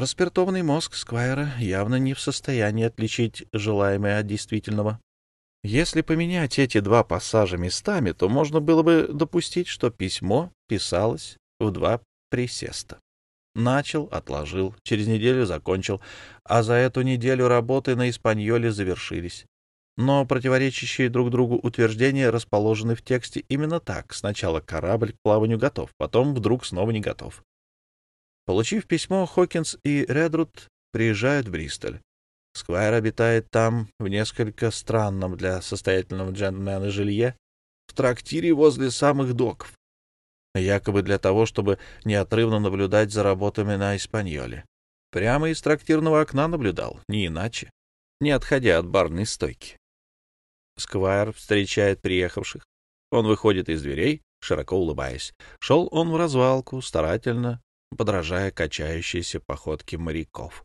Распиртованный мозг Сквайра явно не в состоянии отличить желаемое от действительного. Если поменять эти два пассажа местами, то можно было бы допустить, что письмо писалось в два присеста. Начал, отложил, через неделю закончил, а за эту неделю работы на «Испаньоле» завершились. Но противоречащие друг другу утверждения расположены в тексте именно так. Сначала корабль к плаванию готов, потом вдруг снова не готов. Получив письмо, Хокинс и Редруд приезжают в Бристоль. Сквайр обитает там в несколько странном для состоятельного джентльмена жилье, в трактире возле самых доков, якобы для того, чтобы неотрывно наблюдать за работами на «Испаньоле». Прямо из трактирного окна наблюдал, не иначе, не отходя от барной стойки. Сквайр встречает приехавших. Он выходит из дверей, широко улыбаясь. Шел он в развалку, старательно подражая качающейся походке моряков.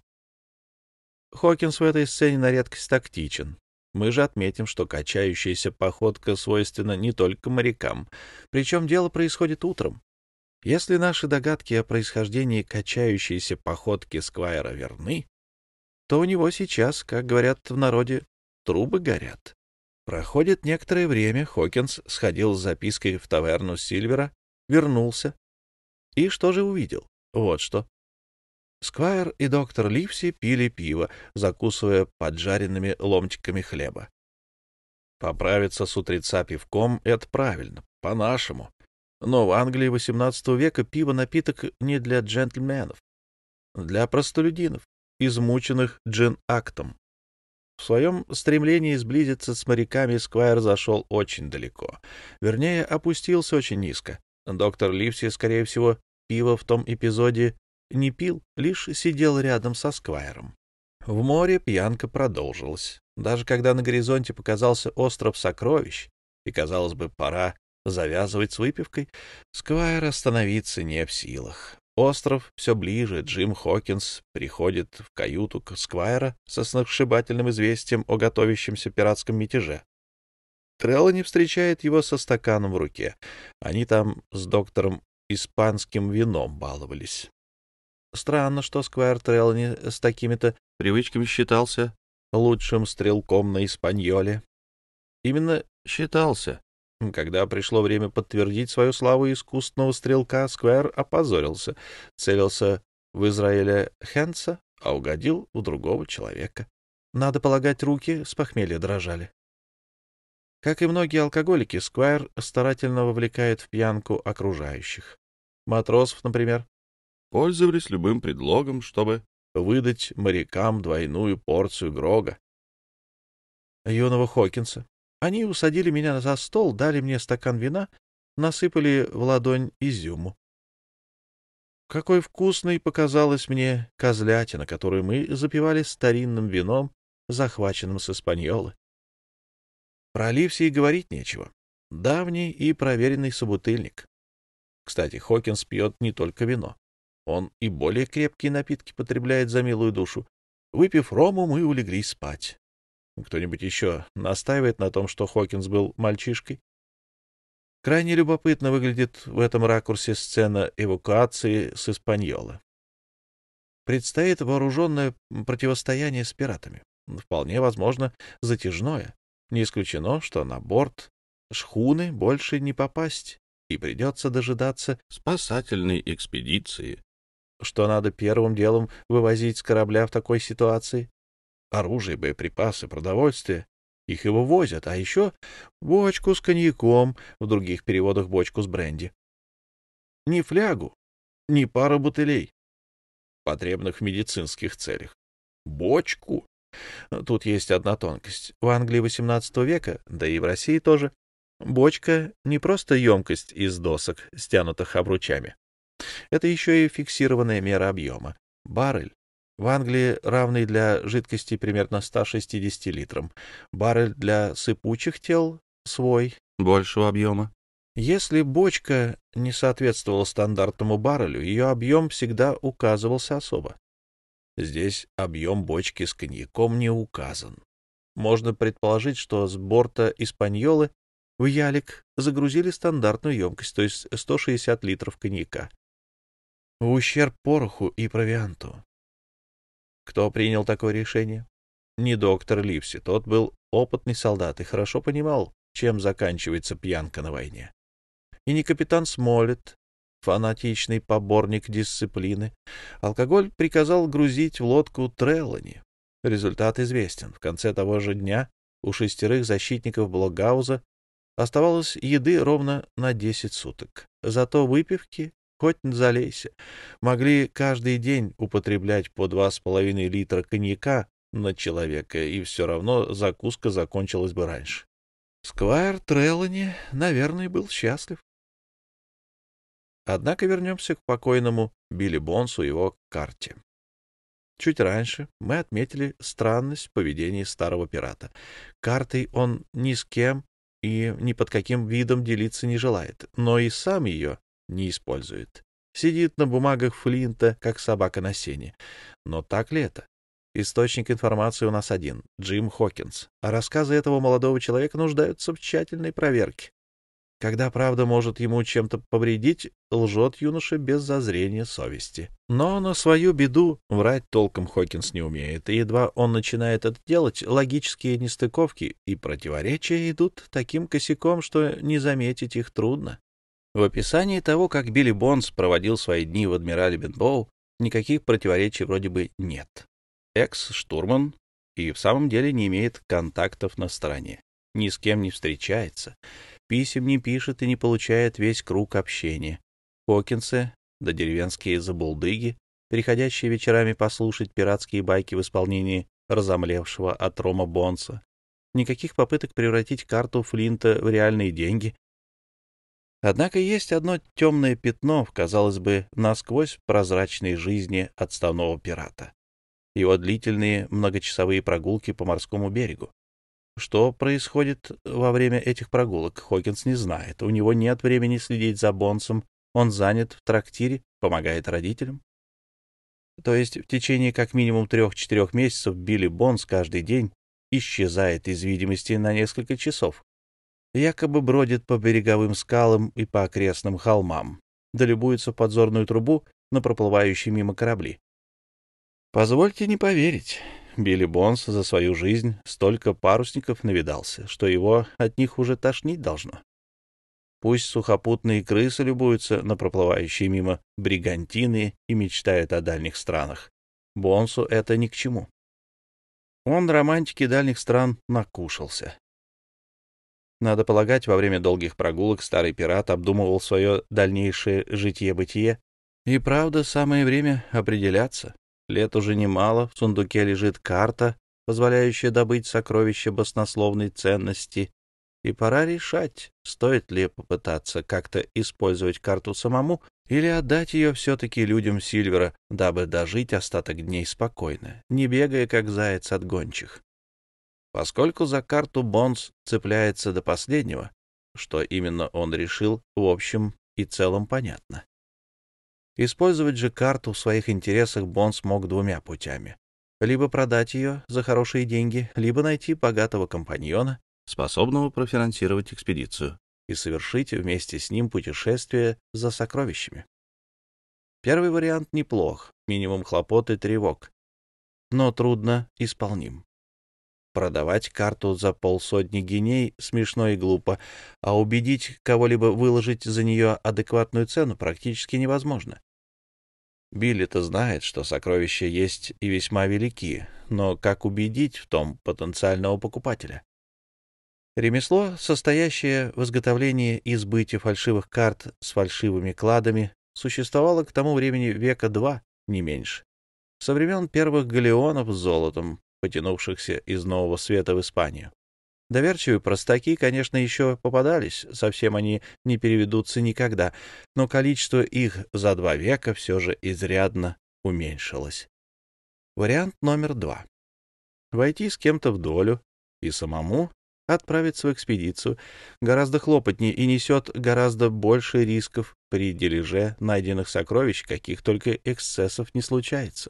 Хокинс в этой сцене на редкость тактичен. Мы же отметим, что качающаяся походка свойственна не только морякам, причем дело происходит утром. Если наши догадки о происхождении качающейся походки Сквайра верны, то у него сейчас, как говорят в народе, трубы горят. Проходит некоторое время, Хокинс сходил с запиской в таверну Сильвера, вернулся. И что же увидел? Вот что. Сквайр и доктор Ливси пили пиво, закусывая поджаренными ломтиками хлеба. Поправиться с утреца пивком — это правильно, по-нашему. Но в Англии XVIII века пиво — напиток не для джентльменов, для простолюдинов, измученных джин-актом. В своем стремлении сблизиться с моряками Сквайр зашел очень далеко. Вернее, опустился очень низко. Доктор Ливси, скорее всего, пиво в том эпизоде не пил, лишь сидел рядом со Сквайром. В море пьянка продолжилась. Даже когда на горизонте показался остров сокровищ, и, казалось бы, пора завязывать с выпивкой, Сквайр остановиться не в силах. Остров все ближе, Джим Хокинс приходит в каюту к Сквайра со сногсшибательным известием о готовящемся пиратском мятеже. Треллани встречает его со стаканом в руке. Они там с доктором испанским вином баловались. Странно, что Сквайр Треллани с такими-то привычками считался лучшим стрелком на «Испаньоле». Именно считался. Когда пришло время подтвердить свою славу искусного стрелка, Сквайр опозорился, целился в Израиля Хэнса, а угодил у другого человека. Надо полагать, руки с похмелья дрожали. Как и многие алкоголики, Сквайр старательно вовлекает в пьянку окружающих. Матросов, например, пользовались любым предлогом, чтобы выдать морякам двойную порцию грога. Юного Хокинса. Они усадили меня за стол, дали мне стакан вина, насыпали в ладонь изюму. Какой вкусной показалась мне козлятина, которую мы запивали старинным вином, захваченным с Испаньолы. Про Ливси и говорить нечего. Давний и проверенный собутыльник. Кстати, Хокинс пьет не только вино. Он и более крепкие напитки потребляет за милую душу. Выпив рому, мы улеглись спать. Кто-нибудь еще настаивает на том, что Хокинс был мальчишкой? Крайне любопытно выглядит в этом ракурсе сцена эвакуации с Испаньолы. Предстоит вооруженное противостояние с пиратами. Вполне возможно, затяжное. Не исключено, что на борт шхуны больше не попасть, и придется дожидаться спасательной экспедиции. Что надо первым делом вывозить с корабля в такой ситуации? Оружие, боеприпасы, продовольствие. Их и вывозят, а еще бочку с коньяком, в других переводах бочку с бренди. Ни флягу, ни пару бутылей, потребных в медицинских целях. Бочку. Тут есть одна тонкость. В Англии XVIII века, да и в России тоже, бочка — не просто емкость из досок, стянутых обручами. Это еще и фиксированная мера объема. Баррель. В Англии равный для жидкости примерно 160 литрам. Баррель для сыпучих тел свой, большего объема. Если бочка не соответствовала стандартному баррелю, ее объем всегда указывался особо. Здесь объем бочки с коньяком не указан. Можно предположить, что с борта «Испаньолы» в ялик загрузили стандартную емкость, то есть 160 литров коньяка. В ущерб пороху и провианту. Кто принял такое решение? Не доктор Ливси, тот был опытный солдат и хорошо понимал, чем заканчивается пьянка на войне. И не капитан Смолетт, фанатичный поборник дисциплины. Алкоголь приказал грузить в лодку Треллани. Результат известен. В конце того же дня у 6 защитников Блокгауза оставалось еды ровно на 10 суток. Зато выпивки, хоть залейся, могли каждый день употреблять по 2,5 литра коньяка на человека, и все равно закуска закончилась бы раньше. Сквайр Треллани, наверное, был счастлив. Однако вернемся к покойному Билли Бонсу и его карте. Чуть раньше мы отметили странность в поведении старого пирата. Картой он ни с кем и ни под каким видом делиться не желает, но и сам ее не использует. Сидит на бумагах Флинта, как собака на сене. Но так ли это? Источник информации у нас один — Джим Хокинс, а рассказы этого молодого человека нуждаются в тщательной проверке. Когда правда может ему чем-то повредить, лжет юноша без зазрения совести. Но на свою беду врать толком Хокинс не умеет, и едва он начинает это делать, логические нестыковки и противоречия идут таким косяком, что не заметить их трудно. В описании того, как Билли Бонс проводил свои дни в Адмирале Бенбоу, никаких противоречий вроде бы нет. Экс-штурман и в самом деле не имеет контактов на стороне, ни с кем не встречается, писем не пишет и не получает весь круг общения. Хокинсы да деревенские забулдыги, приходящие вечерами послушать пиратские байки в исполнении разомлевшего от рома Бонса. Никаких попыток превратить карту Флинта в реальные деньги. Однако есть одно темное пятно в, казалось бы, насквозь прозрачной жизни отставного пирата. Его длительные многочасовые прогулки по морскому берегу. Что происходит во время этих прогулок, Хокинс не знает. У него нет времени следить за Бонсом, он занят в трактире, помогает родителям. То есть в течение как минимум 3-4 месяцев Билли Бонс каждый день исчезает из видимости на несколько часов. Якобы бродит по береговым скалам и по окрестным холмам, да любуется в подзорную трубу на проплывающие мимо корабли. Позвольте не поверить, Билли Бонс за свою жизнь столько парусников навидался, что его от них уже тошнить должно. Пусть сухопутные крысы любуются на проплывающие мимо бригантины и мечтают о дальних странах. Бонсу это ни к чему. Он романтики дальних стран накушался. Надо полагать, во время долгих прогулок старый пират обдумывал свое дальнейшее житье-бытие. И правда, самое время определяться. Лет уже немало, в сундуке лежит карта, позволяющая добыть сокровища баснословной ценности, и пора решать, стоит ли попытаться как-то использовать карту самому или отдать ее все-таки людям Сильвера, дабы дожить остаток дней спокойно, не бегая, как заяц от гончих. Поскольку за карту Бонс цепляется до последнего, что именно он решил, в общем и целом понятно. Использовать же карту в своих интересах Бонс мог двумя путями. Либо продать ее за хорошие деньги, либо найти богатого компаньона, способного профинансировать экспедицию, и совершить вместе с ним путешествие за сокровищами. Первый вариант неплох, минимум хлопот и тревог, но трудно исполним. Продавать карту за 500 гиней смешно и глупо, а убедить кого-либо выложить за нее адекватную цену практически невозможно. Билли-то знает, что сокровища есть и весьма велики, но как убедить в том потенциального покупателя? Ремесло, состоящее в изготовлении и сбытии фальшивых карт с фальшивыми кладами, существовало к тому времени века 2, не меньше. Со времен первых галеонов с золотом, потянувшихся из Нового Света в Испанию. Доверчивые простаки, конечно, еще попадались, совсем они не переведутся никогда, но количество их за 2 века все же изрядно уменьшилось. Вариант номер 2. Войти с кем-то в долю и самому отправиться в экспедицию гораздо хлопотнее и несет гораздо больше рисков при дележе найденных сокровищ, каких только эксцессов не случается.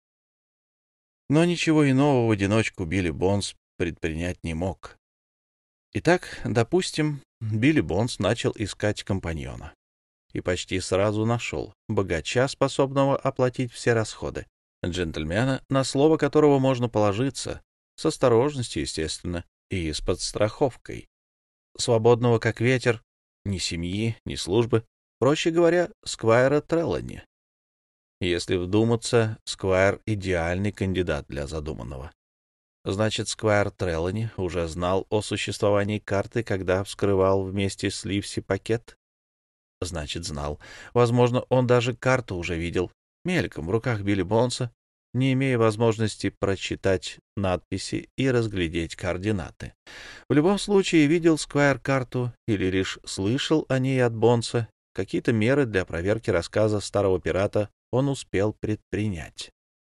Но ничего иного в одиночку Билли Бонс предпринять не мог. Итак, допустим, Билли Бонс начал искать компаньона. И почти сразу нашел богача, способного оплатить все расходы. Джентльмена, на слово которого можно положиться, с осторожностью, естественно, и с подстраховкой. Свободного как ветер, ни семьи, ни службы, проще говоря, сквайра Треллани. Если вдуматься, сквайр — идеальный кандидат для задуманного. Значит, сквайр Треллани уже знал о существовании карты, когда вскрывал вместе с Ливси пакет? Значит, знал. Возможно, он даже карту уже видел, мельком, в руках Билли Бонса, не имея возможности прочитать надписи и разглядеть координаты. В любом случае, видел сквайр карту или лишь слышал о ней от Бонса, какие-то меры для проверки рассказа старого пирата он успел предпринять.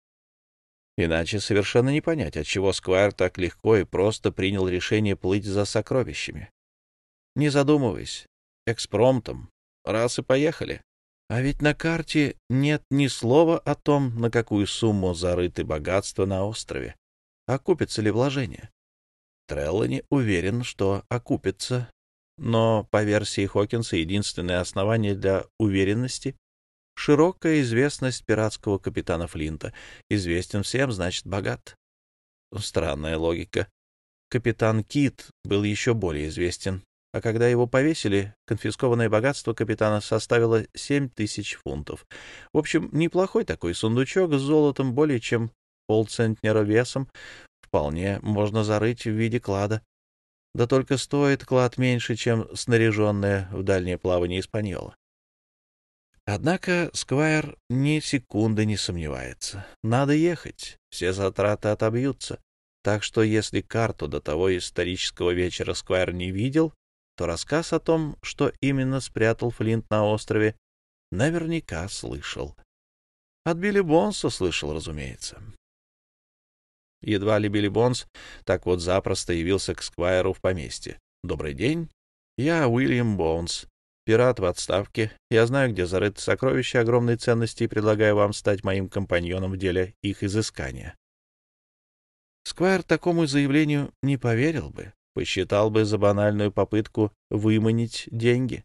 Иначе совершенно не понять, отчего сквайр так легко и просто принял решение плыть за сокровищами. Не задумываясь, экспромтом, раз и поехали. А ведь на карте нет ни слова о том, на какую сумму зарыты богатства на острове. Окупится ли вложение? Треллани уверен, что окупится, но, по версии Хокинса, единственное основание для уверенности — широкая известность пиратского капитана Флинта. Известен всем, значит, богат. Странная логика. Капитан Кит был еще более известен, а когда его повесили, конфискованное богатство капитана составило 7000 фунтов. В общем, неплохой такой сундучок с золотом более чем полцентнера весом вполне можно зарыть в виде клада. Да только стоит клад меньше, чем снаряженная в дальнее плавание Испаньола. Однако сквайр ни секунды не сомневается. Надо ехать, все затраты отобьются. Так что если карту до того исторического вечера сквайр не видел, то рассказ о том, что именно спрятал Флинт на острове, наверняка слышал. От Билли Бонса слышал, разумеется. Едва ли Билли Бонс так вот запросто явился к сквайру в поместье. «Добрый день, я Уильям Бонс, пират в отставке. Я знаю, где зарыты сокровища огромной ценности, и предлагаю вам стать моим компаньоном в деле их изыскания». Сквайр такому заявлению не поверил бы, посчитал бы за банальную попытку выманить деньги.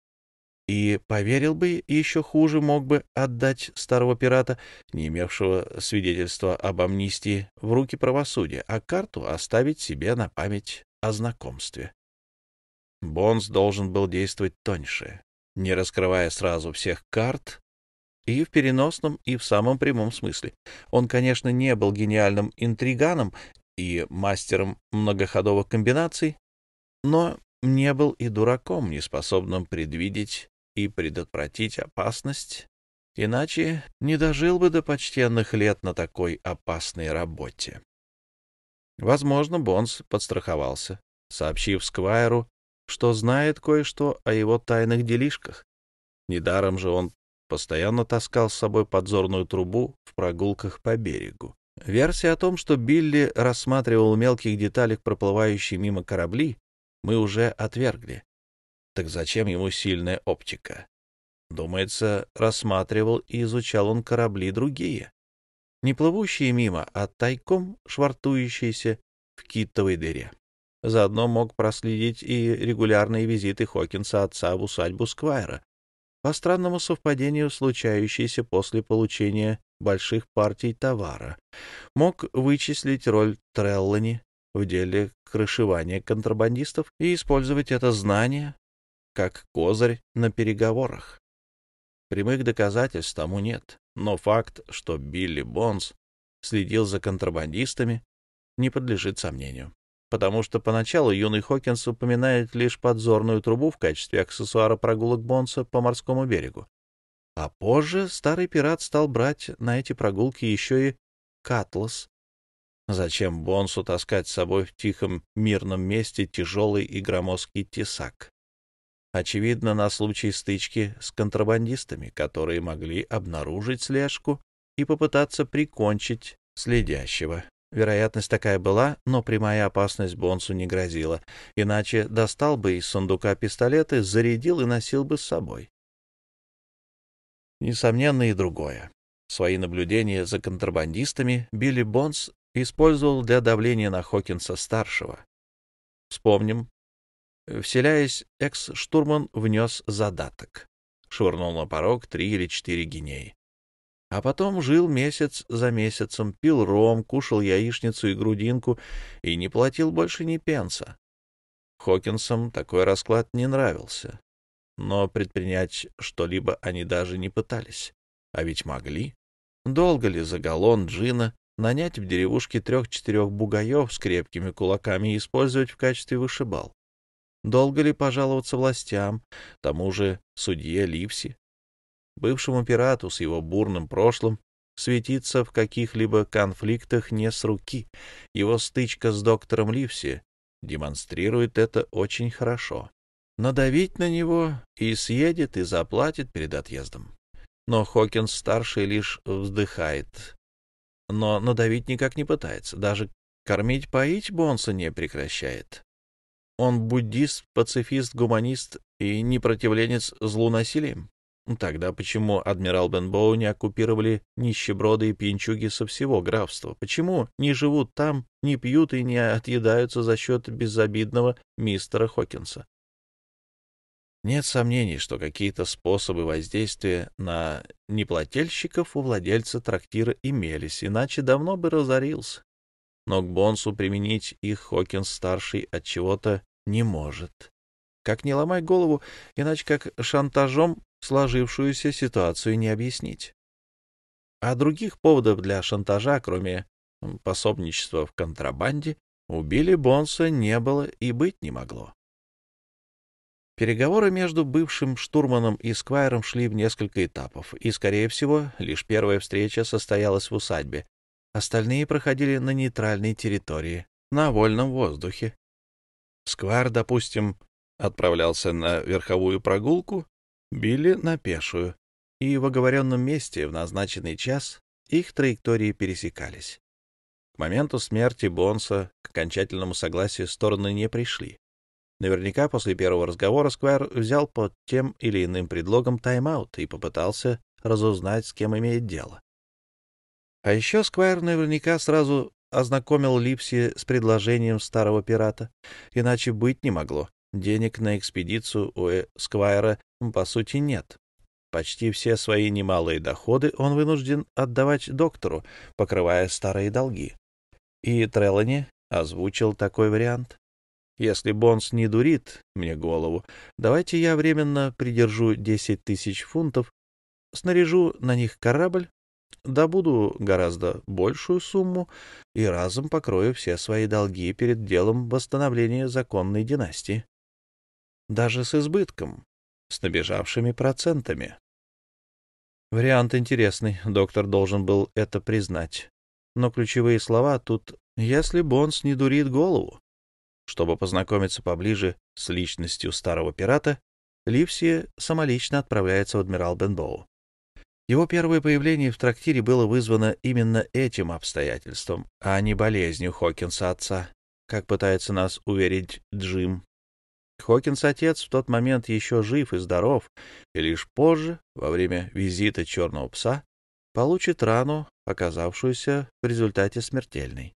И поверил бы, еще хуже мог бы отдать старого пирата, не имевшего свидетельства об амнистии, в руки правосудия, а карту оставить себе на память о знакомстве. Бонс должен был действовать тоньше, не раскрывая сразу всех карт, и в переносном, и в самом прямом смысле. Он, конечно, не был гениальным интриганом и мастером многоходовых комбинаций, но не был и дураком, неспособным предвидеть и предотвратить опасность, иначе не дожил бы до почтенных лет на такой опасной работе. Возможно, Бонс подстраховался, сообщив сквайру, что знает кое-что о его тайных делишках. Недаром же он постоянно таскал с собой подзорную трубу в прогулках по берегу. Версия о том, что Билли рассматривал в мелких деталях проплывающие мимо корабли, мы уже отвергли. Так зачем ему сильная оптика? Думается, рассматривал и изучал он корабли другие, не плывущие мимо, а тайком швартующиеся в китовой дыре. Заодно мог проследить и регулярные визиты Хокинса отца в усадьбу сквайра, по странному совпадению случающиеся после получения больших партий товара. Мог вычислить роль Треллани в деле крышевания контрабандистов и использовать это знание как козырь на переговорах. Прямых доказательств тому нет, но факт, что Билли Бонс следил за контрабандистами, не подлежит сомнению, потому что поначалу юный Хокинс упоминает лишь подзорную трубу в качестве аксессуара прогулок Бонса по морскому берегу. А позже старый пират стал брать на эти прогулки еще и катлас. Зачем Бонсу таскать с собой в тихом мирном месте тяжелый и громоздкий тесак? Очевидно, на случай стычки с контрабандистами, которые могли обнаружить слежку и попытаться прикончить следящего. Вероятность такая была, но прямая опасность Бонсу не грозила, иначе достал бы из сундука пистолеты, зарядил и носил бы с собой. Несомненно и другое. Свои наблюдения за контрабандистами Билли Бонс использовал для давления на Хокинса-старшего. Вспомним. Вселяясь, экс-штурман внес задаток. Швырнул на порог 3 или 4 гинеи. А потом жил месяц за месяцем, пил ром, кушал яичницу и грудинку и не платил больше ни пенса. Хокинсам такой расклад не нравился, но предпринять что-либо они даже не пытались. А ведь могли. Долго ли за галлон джина нанять в деревушке 3-4 бугаев с крепкими кулаками и использовать в качестве вышибал? Долго ли пожаловаться властям, тому же судье Ливси? Бывшему пирату с его бурным прошлым светиться в каких-либо конфликтах не с руки. Его стычка с доктором Ливси демонстрирует это очень хорошо. Надавить на него и съедет, и заплатит перед отъездом. Но Хокинс-старший лишь вздыхает, но надавить никак не пытается, даже кормить-поить Бонса не прекращает. Он буддист, пацифист, гуманист и непротивленец злу насилием. Тогда почему адмирал Бенбоу не оккупировали нищеброды и пьянчуги со всего графства? Почему не живут там, не пьют и не отъедаются за счет безобидного мистера Хокинса? Нет сомнений, что какие-то способы воздействия на неплательщиков у владельца трактира имелись, иначе давно бы разорился. Но к Бонсу применить их Хокинс-старший от чего-то не может. Как не ломай голову, иначе как шантажом сложившуюся ситуацию не объяснить. А других поводов для шантажа, кроме пособничества в контрабанде, у Билли Бонса не было и быть не могло. Переговоры между бывшим штурманом и сквайром шли в несколько этапов, и, скорее всего, лишь первая встреча состоялась в усадьбе. Остальные проходили на нейтральной территории, на вольном воздухе. Сквайр, допустим, отправлялся на верховую прогулку, Билли — на пешую, и в оговоренном месте в назначенный час их траектории пересекались. К моменту смерти Бонса к окончательному согласию стороны не пришли. Наверняка после первого разговора Сквайр взял под тем или иным предлогом тайм-аут и попытался разузнать, с кем имеет дело. А еще Сквайр наверняка сразу ознакомил Ливси с предложением старого пирата, иначе быть не могло. Денег на экспедицию у Сквайра, по сути, нет. Почти все свои немалые доходы он вынужден отдавать доктору, покрывая старые долги. И Трелани озвучил такой вариант. Если Бонс не дурит мне голову, давайте я временно придержу 10 000 фунтов, снаряжу на них корабль, добуду гораздо большую сумму и разом покрою все свои долги перед делом восстановления законной династии. Даже с избытком, с набежавшими процентами. Вариант интересный, доктор должен был это признать. Но ключевые слова тут «если Бонс не дурит голову». Чтобы познакомиться поближе с личностью старого пирата, Ливси самолично отправляется в адмирал Бенбоу. Его первое появление в трактире было вызвано именно этим обстоятельством, а не болезнью Хокинса отца, как пытается нас уверить Джим. Хокинс отец в тот момент еще жив и здоров, и лишь позже, во время визита черного пса, получит рану, оказавшуюся в результате смертельной.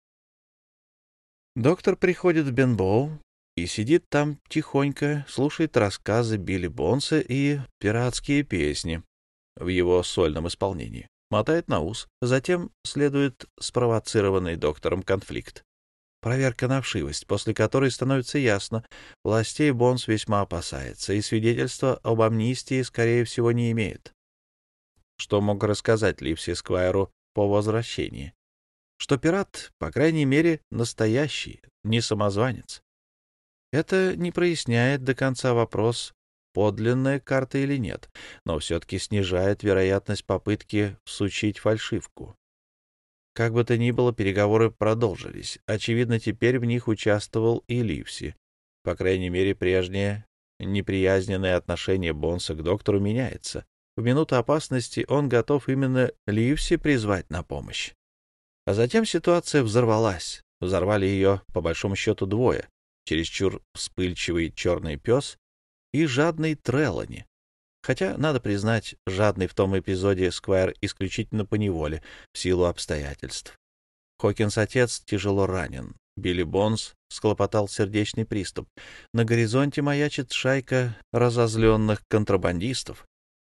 Доктор приходит в Бенбоу и сидит там тихонько, слушает рассказы Билли Бонса и пиратские песни в его сольном исполнении, мотает на ус, затем следует спровоцированный доктором конфликт. Проверка на вшивость, после которой становится ясно, властей Бонс весьма опасается и свидетельства об амнистии, скорее всего, не имеет. Что мог рассказать Ливси Сквайру по возвращении? Что пират, по крайней мере, настоящий, не самозванец. Это не проясняет до конца вопрос, подлинная карта или нет, но все-таки снижает вероятность попытки всучить фальшивку. Как бы то ни было, переговоры продолжились. Очевидно, теперь в них участвовал и Ливси. По крайней мере, прежнее неприязненное отношение Бонса к доктору меняется. В минуту опасности он готов именно Ливси призвать на помощь. А затем ситуация взорвалась. Взорвали ее, по большому счету, двое. Чересчур вспыльчивый черный пес и жадный Трелани. Хотя, надо признать, жадный в том эпизоде Сквайр исключительно поневоле, в силу обстоятельств. Хокинс-отец тяжело ранен. Билли Бонс схлопотал сердечный приступ. На горизонте маячит шайка разозленных контрабандистов.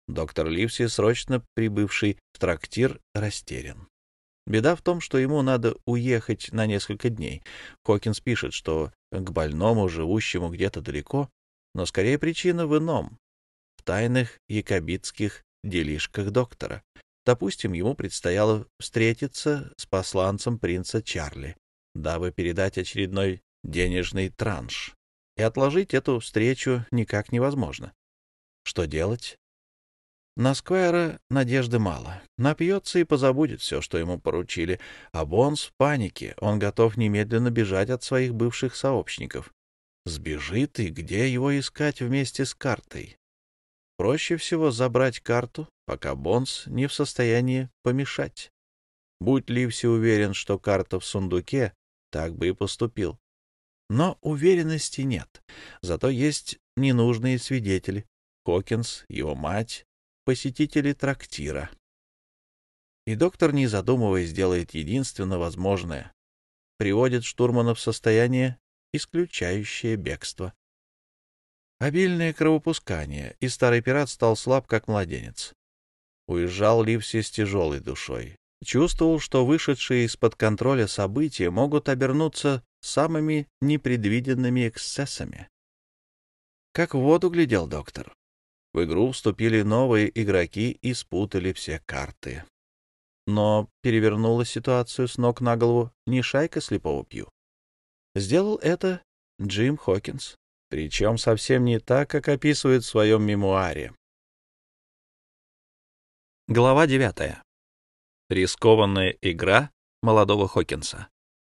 Доктор Ливси, срочно прибывший в трактир, растерян. Беда в том, что ему надо уехать на несколько дней. Хокинс пишет, что к больному, живущему где-то далеко, но скорее причина в ином, в тайных якобитских делишках доктора. Допустим, ему предстояло встретиться с посланцем принца Чарли, дабы передать очередной денежный транш. И отложить эту встречу никак невозможно. Что делать? На Сквайра надежды мало. Напьется и позабудет все, что ему поручили. А Бонс в панике. Он готов немедленно бежать от своих бывших сообщников. Сбежит, и где его искать вместе с картой? Проще всего забрать карту, пока Бонс не в состоянии помешать. Будь Ливси уверен, что карта в сундуке, так бы и поступил. Но уверенности нет. Зато есть ненужные свидетели. Хокинс, его мать, посетители трактира. И доктор, не задумываясь, делает единственно возможное. Приводит штурмана в состояние, исключающее бегство. Обильное кровопускание, и старый пират стал слаб, как младенец. Уезжал Ливси с тяжелой душой. Чувствовал, что вышедшие из-под контроля события могут обернуться самыми непредвиденными эксцессами. Как в воду глядел доктор. В игру вступили новые игроки и спутали все карты. Но перевернула ситуацию с ног на голову не шайка слепого Пью. Сделал это Джим Хокинс, причем совсем не так, как описывает в своем мемуаре. Глава 9. Рискованная игра молодого Хокинса.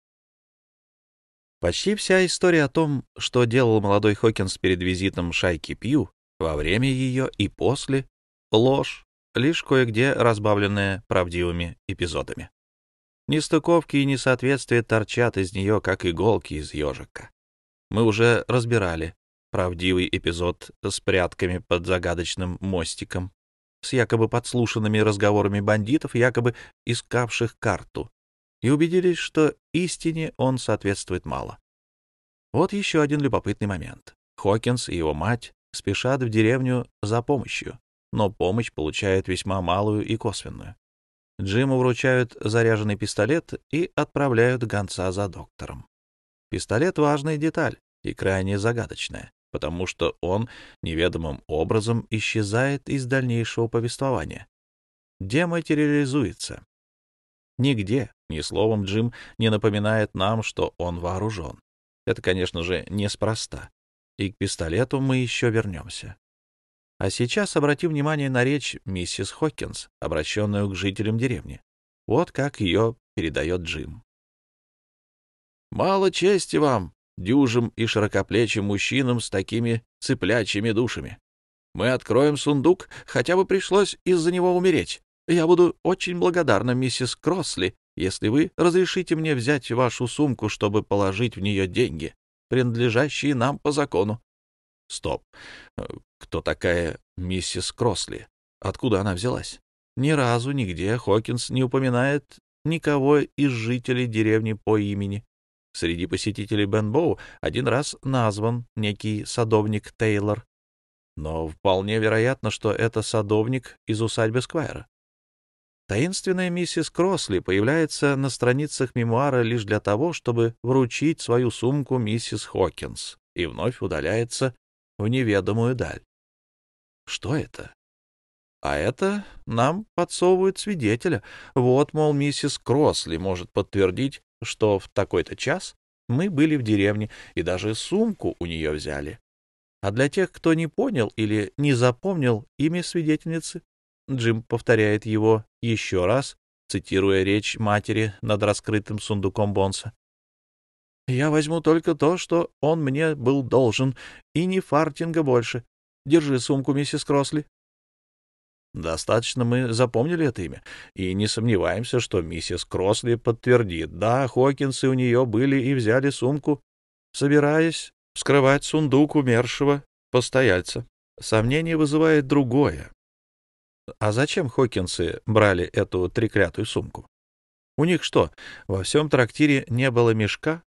Почти вся история о том, что делал молодой Хокинс перед визитом шайки Пью, во время ее и после — ложь, лишь кое-где разбавленная правдивыми эпизодами. Нестыковки и несоответствия торчат из нее, как иголки из ежика. Мы уже разбирали правдивый эпизод с прятками под загадочным мостиком, с якобы подслушанными разговорами бандитов, якобы искавших карту, и убедились, что истине он соответствует мало. Вот еще один любопытный момент. Хокинс и его мать спешат в деревню за помощью, но помощь получают весьма малую и косвенную. Джиму вручают заряженный пистолет и отправляют гонца за доктором. Пистолет — важная деталь и крайне загадочная, потому что он неведомым образом исчезает из дальнейшего повествования. Дематериализуется. Нигде, ни словом, Джим не напоминает нам, что он вооружен. Это, конечно же, неспроста. И к пистолету мы еще вернемся. А сейчас обратим внимание на речь миссис Хокинс, обращенную к жителям деревни. Вот как ее передает Джим. «Мало чести вам, дюжим и широкоплечим мужчинам с такими цыплячьими душами. Мы откроем сундук, хотя бы пришлось из-за него умереть. Я буду очень благодарна, миссис Кросли, если вы разрешите мне взять вашу сумку, чтобы положить в нее деньги, принадлежащие нам по закону». Стоп. Кто такая миссис Кросли? Откуда она взялась? Ни разу нигде Хокинс не упоминает никого из жителей деревни по имени. Среди посетителей Бенбоу один раз назван некий садовник Тейлор. Но вполне вероятно, что это садовник из усадьбы Сквайра. Таинственная миссис Кросли появляется на страницах мемуара лишь для того, чтобы вручить свою сумку миссис Хокинс, и вновь удаляется в неведомую даль. Что это? А это нам подсовывают свидетеля. Вот, мол, миссис Кросли может подтвердить, что в такой-то час мы были в деревне и даже сумку у нее взяли. А для тех, кто не понял или не запомнил имя свидетельницы, Джим повторяет его еще раз, цитируя речь матери над раскрытым сундуком Бонса. «Я возьму только то, что он мне был должен, и ни фартинга больше. Держи сумку, миссис Кросли». Достаточно мы запомнили это имя, и не сомневаемся, что миссис Кросли подтвердит. Да, Хокинсы у нее были и взяли сумку, собираясь вскрывать сундук умершего постояльца. Сомнение вызывает другое. А зачем Хокинсы брали эту треклятую сумку? У них что, во всем трактире не было мешка,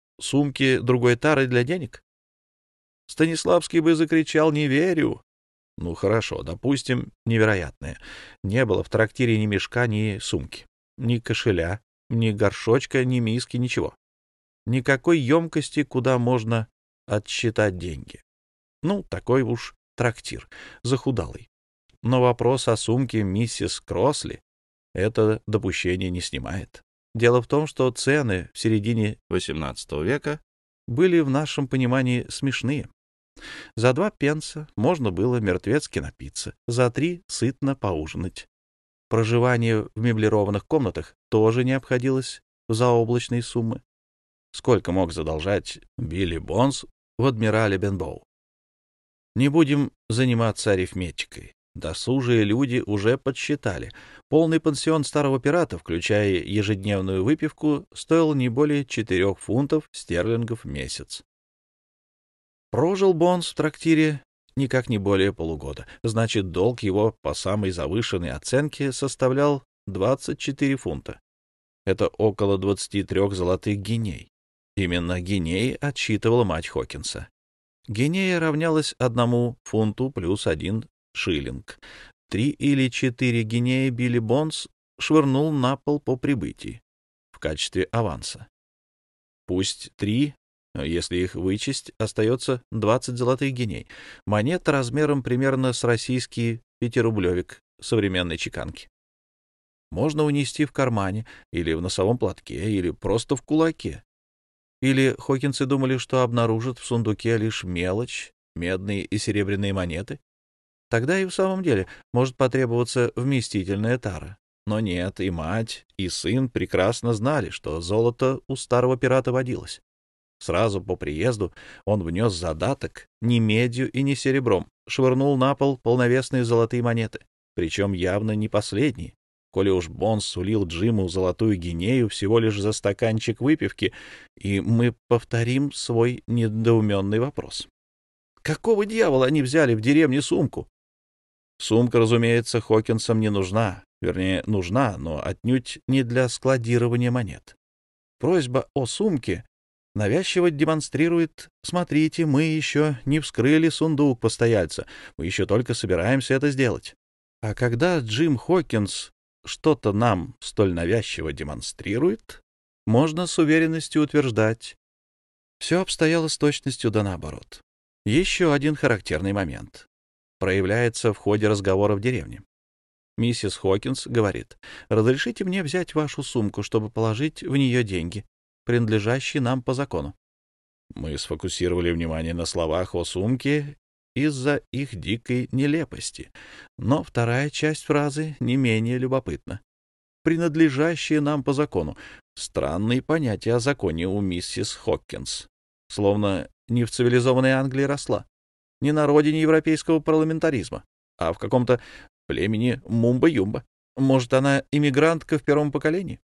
сумки другой тары для денег? Станиславский бы закричал: «Не верю!» Ну хорошо, допустим, невероятное. Не было в трактире ни мешка, ни сумки, ни кошеля, ни горшочка, ни миски, ничего. Никакой емкости, куда можно отсчитать деньги. Ну, такой уж трактир, захудалый. Но вопрос о сумке миссис Кросли это допущение не снимает. Дело в том, что цены в середине XVIII века были в нашем понимании смешные. За 2 пенса можно было мертвецки напиться, за 3 сытно поужинать. Проживание в меблированных комнатах тоже не обходилось в заоблачные суммы. Сколько мог задолжать Билли Бонс в «Адмирале Бенбоу»? Не будем заниматься арифметикой. Досужие люди уже подсчитали. Полный пансион старого пирата, включая ежедневную выпивку, стоил не более 4 фунтов стерлингов в месяц. Прожил Бонс в трактире никак не более полугода. Значит, долг его по самой завышенной оценке составлял 24 фунта. Это около 23 золотых гиней. Именно гинеи отсчитывала мать Хокинса. Гинея равнялась 1 фунту плюс 1 шиллинг. 3 или 4 гинеи Билли Бонс швырнул на пол по прибытии в качестве аванса. Пусть 3, если их вычесть, остается 20 золотых гиней. Монета размером примерно с российский пятирублевик современной чеканки. Можно унести в кармане, или в носовом платке, или просто в кулаке. Или хокинсы думали, что обнаружат в сундуке лишь мелочь, медные и серебряные монеты? Тогда и в самом деле может потребоваться вместительная тара. Но нет, и мать, и сын прекрасно знали, что золото у старого пирата водилось. Сразу по приезду он внес задаток не медью и не серебром, швырнул на пол полновесные золотые монеты, причем явно не последние. Коли уж Бонс сулил Джиму золотую гинею всего лишь за стаканчик выпивки, и мы повторим свой недоуменный вопрос. Какого дьявола они взяли в деревне сумку? Сумка, разумеется, Хокинсам не нужна, вернее, нужна, но отнюдь не для складирования монет. Просьба о сумке навязчиво демонстрирует: смотрите, мы еще не вскрыли сундук постояльца, мы еще только собираемся это сделать. А когда Джим Хокинс что-то нам столь навязчиво демонстрирует, можно с уверенностью утверждать, все обстояло с точностью да наоборот. Еще один характерный момент проявляется в ходе разговора в деревне. Миссис Хокинс говорит: «Разрешите мне взять вашу сумку, чтобы положить в нее деньги, принадлежащие нам по закону». Мы сфокусировали внимание на словах о сумке из-за их дикой нелепости. Но вторая часть фразы не менее любопытна. «Принадлежащие нам по закону». Странные понятия о законе у миссис Хокинс. Словно не в цивилизованной Англии росла, не на родине европейского парламентаризма, а в каком-то племени Мумба-Юмба. Может, она иммигрантка в 1-м поколении?